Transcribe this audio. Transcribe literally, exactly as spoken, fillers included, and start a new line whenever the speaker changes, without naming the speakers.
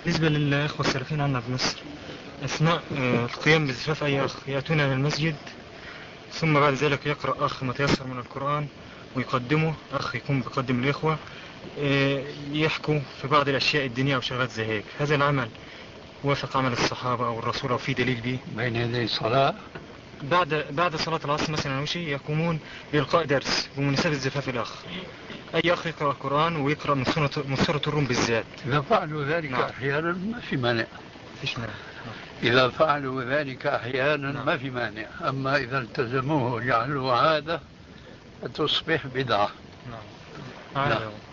بالنسبة للإخوة السلفيين عندنا في مصر، أثناء آه، القيام بزفاف أي أخ يأتون إلى المسجد، ثم بعد ذلك يقرأ أخ ما تيسر من القرآن ويقدمه أخ يكون بيقدم الإخوة، آه، يحكوا في بعض الأشياء الدينية وشغلات زي هيك. هذا العمل وافق عمل الصحابة أو الرسول أو في دليل به؟
بين يدي الصلاة
بعد بعد صلاة العصر مثلا أو شيء يقومون بإلقاء درس بمناسبة زفاف الأخ، أي أخ يقرأ القرآن ويقرأ من سورة من سورة الروم بالذات.
إذا فعلوا ذلك
نعم.
أحيانا ما في مانع.
فيش مانع.
إذا فعلوا ذلك أحيانا
نعم.
ما في مانع، أما إذا التزموه وجعلوه عادة فتصبح بدعة.
نعم. عادة.